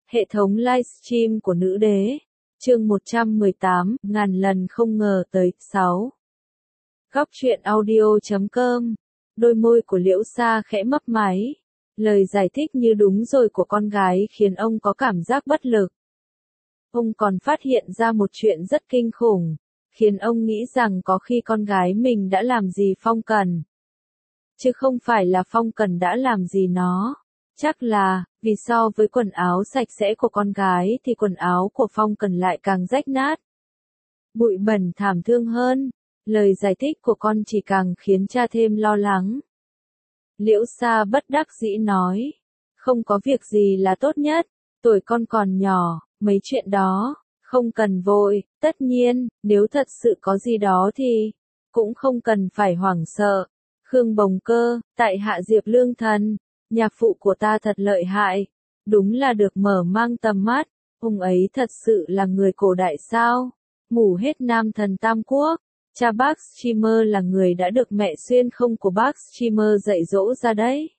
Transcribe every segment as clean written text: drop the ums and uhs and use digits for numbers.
Hệ thống livestream của nữ đế. Chương 118, ngàn lần không ngờ tới. 6. Góc truyện audio.com. Đôi môi của Liễu Sa khẽ mấp máy. Lời giải thích như đúng rồi của con gái khiến ông có cảm giác bất lực. Ông còn phát hiện ra một chuyện rất kinh khủng, khiến ông nghĩ rằng có khi con gái mình đã làm gì Phong Cần. Chứ không phải là Phong Cần đã làm gì nó. Chắc là, vì so với quần áo sạch sẽ của con gái thì quần áo của Phong Cần lại càng rách nát. Bụi bẩn thảm thương hơn, lời giải thích của con chỉ càng khiến cha thêm lo lắng. Liễu Sa bất đắc dĩ nói, không có việc gì là tốt nhất, tuổi con còn nhỏ, mấy chuyện đó, không cần vội, tất nhiên, nếu thật sự có gì đó thì, cũng không cần phải hoảng sợ. Khương Bồng Cơ, tại hạ Diệp Lương Thần, nhạc phụ của ta thật lợi hại, đúng là được mở mang tầm mắt, ông ấy thật sự là người cổ đại sao, mù hết Nam Thần Tam Quốc, cha bác Streamer là người đã được mẹ xuyên không của bác Streamer dạy dỗ ra đấy.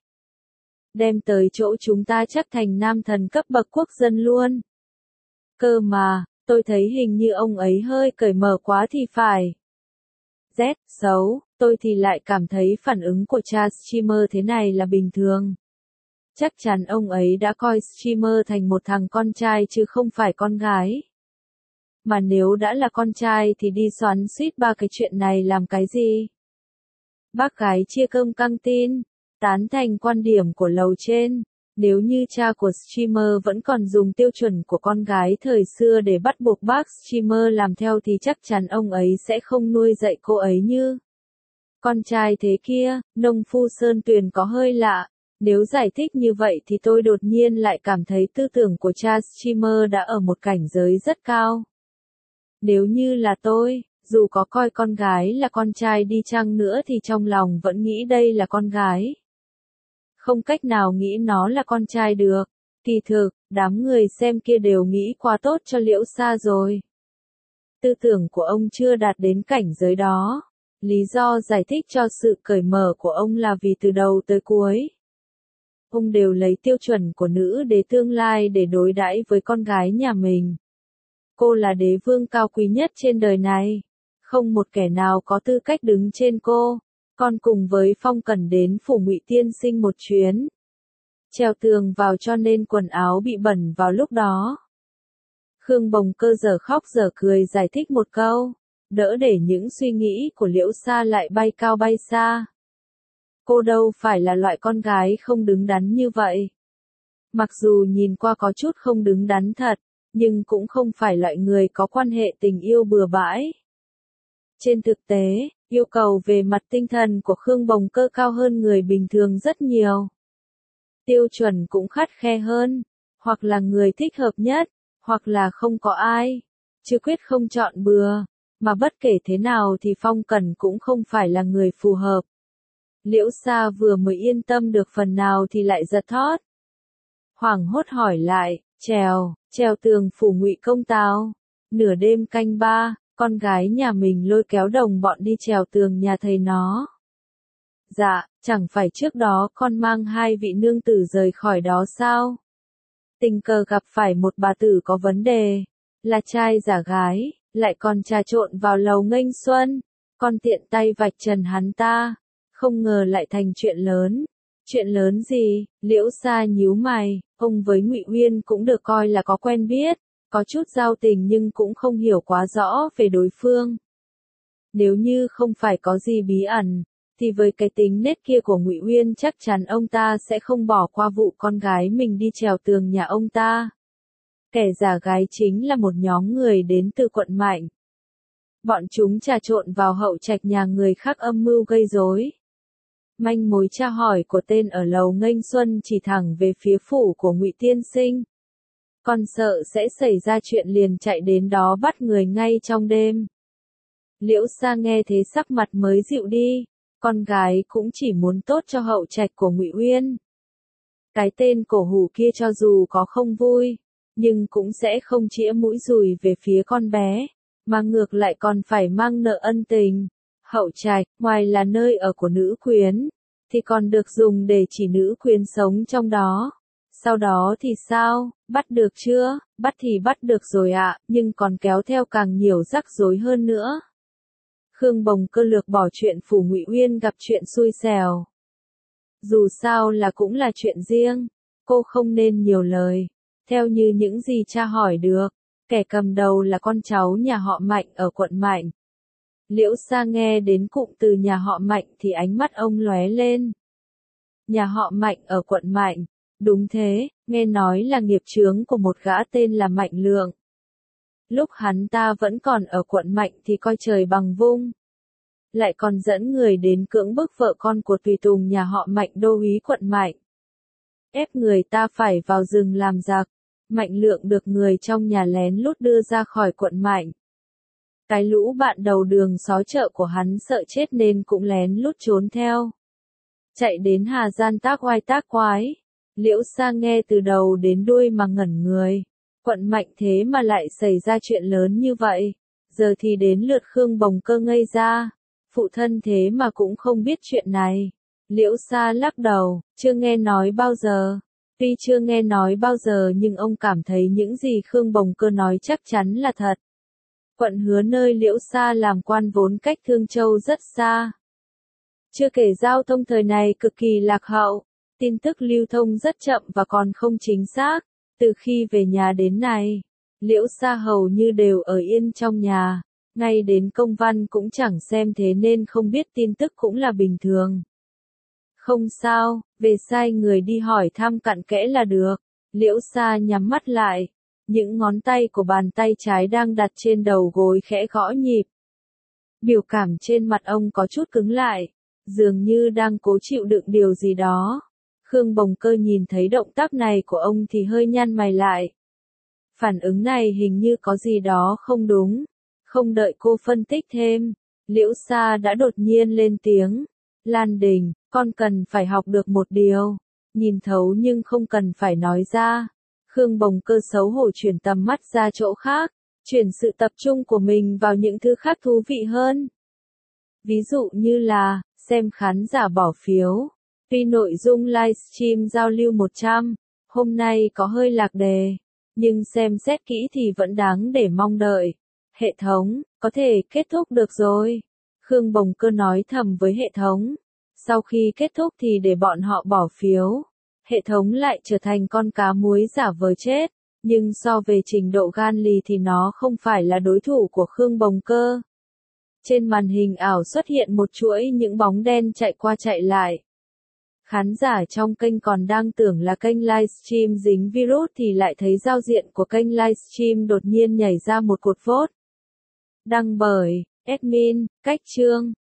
Đem tới chỗ chúng ta chắc thành nam thần cấp bậc quốc dân luôn. Cơ mà, tôi thấy hình như ông ấy hơi cởi mở quá thì phải. Z, xấu, tôi thì lại cảm thấy phản ứng của cha streamer thế này là bình thường. Chắc chắn ông ấy đã coi streamer thành một thằng con trai chứ không phải con gái. Mà nếu đã là con trai thì đi xoắn xuýt ba cái chuyện này làm cái gì? Bác gái chia cơm căng tin, tán thành quan điểm của lầu trên. Nếu như cha của streamer vẫn còn dùng tiêu chuẩn của con gái thời xưa để bắt buộc bác streamer làm theo thì chắc chắn ông ấy sẽ không nuôi dạy cô ấy như con trai thế kia. Nông phu Sơn Tuyền có hơi lạ. Nếu giải thích như vậy thì tôi đột nhiên lại cảm thấy tư tưởng của cha streamer đã ở một cảnh giới rất cao. Nếu như là tôi, dù có coi con gái là con trai đi chăng nữa thì trong lòng vẫn nghĩ đây là con gái. Không cách nào nghĩ nó là con trai được. Kỳ thực, đám người xem kia đều nghĩ quá tốt cho Liễu Sa rồi. Tư tưởng của ông chưa đạt đến cảnh giới đó. Lý do giải thích cho sự cởi mở của ông là vì từ đầu tới cuối, ông đều lấy tiêu chuẩn của nữ đế tương lai để đối đãi với con gái nhà mình. Cô là đế vương cao quý nhất trên đời này. Không một kẻ nào có tư cách đứng trên cô. Con cùng với Phong Cần đến phủ Ngụy Tiên Sinh một chuyến. Trèo tường vào cho nên quần áo bị bẩn vào lúc đó. Khương Bồng Cơ giờ khóc giờ cười giải thích một câu, đỡ để những suy nghĩ của Liễu Sa lại bay cao bay xa. Cô đâu phải là loại con gái không đứng đắn như vậy. Mặc dù nhìn qua có chút không đứng đắn thật, nhưng cũng không phải loại người có quan hệ tình yêu bừa bãi. Trên thực tế, yêu cầu về mặt tinh thần của Khương Bồng Cơ cao hơn người bình thường rất nhiều. Tiêu chuẩn cũng khắt khe hơn, hoặc là người thích hợp nhất, hoặc là không có ai, chứ quyết không chọn bừa, mà bất kể thế nào thì Phong Cần cũng không phải là người phù hợp. Liễu Sa vừa mới yên tâm được phần nào thì lại giật thót. Hoảng hốt hỏi lại, trèo tường phủ Ngụy Công Tào. Nửa đêm canh 3, con gái nhà mình lôi kéo đồng bọn đi trèo tường nhà thầy nó. Dạ, chẳng phải trước đó con mang hai vị nương tử rời khỏi đó sao? Tình cờ gặp phải một bà tử có vấn đề, là trai giả gái, lại còn trà trộn vào lầu nghênh xuân, con tiện tay vạch trần hắn ta, không ngờ lại thành chuyện lớn. Chuyện lớn gì? Liễu Sa nhíu mày, ông với Ngụy Uyên cũng được coi là có quen biết, có chút giao tình nhưng cũng không hiểu quá rõ về đối phương. Nếu như không phải có gì bí ẩn, thì với cái tính nết kia của Ngụy Uyên chắc chắn ông ta sẽ không bỏ qua vụ con gái mình đi trèo tường nhà ông ta. Kẻ giả gái chính là một nhóm người đến từ quận Mạnh. Bọn chúng trà trộn vào hậu trạch nhà người khác âm mưu gây rối. Manh mối tra hỏi của tên ở lầu nghênh xuân chỉ thẳng về phía phủ của Ngụy Tiên Sinh. Con sợ sẽ xảy ra chuyện liền chạy đến đó bắt người ngay trong đêm. Liễu Sa nghe thế sắc mặt mới dịu đi, con gái cũng chỉ muốn tốt cho hậu trạch của Ngụy Uyên. Cái tên cổ hủ kia cho dù có không vui, nhưng cũng sẽ không chĩa mũi dùi về phía con bé, mà ngược lại còn phải mang nợ ân tình. Hậu trạch, ngoài là nơi ở của nữ quyến, thì còn được dùng để chỉ nữ quyến sống trong đó. Sau đó thì sao, bắt được chưa? Bắt thì bắt được rồi ạ, nhưng còn kéo theo càng nhiều rắc rối hơn nữa. Khương Bồng Cơ lược bỏ chuyện Phủ Ngụy Uyên gặp chuyện xui xẻo. Dù sao là cũng là chuyện riêng, cô không nên nhiều lời. Theo như những gì cha hỏi được, kẻ cầm đầu là con cháu nhà họ Mạnh ở quận Mạnh. Liễu Sa nghe đến cụm từ nhà họ Mạnh thì ánh mắt ông lóe lên. Nhà họ Mạnh ở quận Mạnh, đúng thế, nghe nói là nghiệp chướng của một gã tên là Mạnh Lượng. Lúc hắn ta vẫn còn ở quận Mạnh thì coi trời bằng vung. Lại còn dẫn người đến cưỡng bức vợ con của tùy tùng nhà họ Mạnh đô úy quận Mạnh. Ép người ta phải vào rừng làm giặc. Mạnh Lượng được người trong nhà lén lút đưa ra khỏi quận Mạnh. Cái lũ bạn đầu đường xó chợ của hắn sợ chết nên cũng lén lút trốn theo. Chạy đến Hà Giang tác oai tác quái. Liễu Sa nghe từ đầu đến đuôi mà ngẩn người. Quận Mạnh thế mà lại xảy ra chuyện lớn như vậy. Giờ thì đến lượt Khương Bồng Cơ ngây ra. Phụ thân thế mà cũng không biết chuyện này. Liễu Sa lắc đầu, chưa nghe nói bao giờ. Tuy chưa nghe nói bao giờ nhưng ông cảm thấy những gì Khương Bồng Cơ nói chắc chắn là thật. Quận Hứa nơi Liễu Sa làm quan vốn cách Thương Châu rất xa. Chưa kể giao thông thời này cực kỳ lạc hậu, tin tức lưu thông rất chậm và còn không chính xác. Từ khi về nhà đến nay, Liễu Sa hầu như đều ở yên trong nhà, ngay đến công văn cũng chẳng xem thế nên không biết tin tức cũng là bình thường. Không sao, về sai người đi hỏi thăm cặn kẽ là được. Liễu Sa nhắm mắt lại, những ngón tay của bàn tay trái đang đặt trên đầu gối khẽ gõ nhịp. Biểu cảm trên mặt ông có chút cứng lại, dường như đang cố chịu đựng điều gì đó. Khương Bồng Cơ nhìn thấy động tác này của ông thì hơi nhăn mày lại. Phản ứng này hình như có gì đó không đúng. Không đợi cô phân tích thêm, Liễu Sa đã đột nhiên lên tiếng. Lan Đình, con cần phải học được một điều. Nhìn thấu nhưng không cần phải nói ra. Khương Bồng Cơ xấu hổ chuyển tầm mắt ra chỗ khác, chuyển sự tập trung của mình vào những thứ khác thú vị hơn. Ví dụ như là, xem khán giả bỏ phiếu. Tuy nội dung livestream giao lưu 100, hôm nay có hơi lạc đề, nhưng xem xét kỹ thì vẫn đáng để mong đợi. Hệ thống, có thể kết thúc được rồi. Khương Bồng Cơ nói thầm với hệ thống. Sau khi kết thúc thì để bọn họ bỏ phiếu. Hệ thống lại trở thành con cá muối giả vờ chết. Nhưng so về trình độ gan lì thì nó không phải là đối thủ của Khương Bồng Cơ. Trên màn hình ảo xuất hiện một chuỗi những bóng đen chạy qua chạy lại. Khán giả trong kênh còn đang tưởng là kênh livestream dính virus thì lại thấy giao diện của kênh livestream đột nhiên nhảy ra một cột vote. Đăng bởi admin, Cách Chương.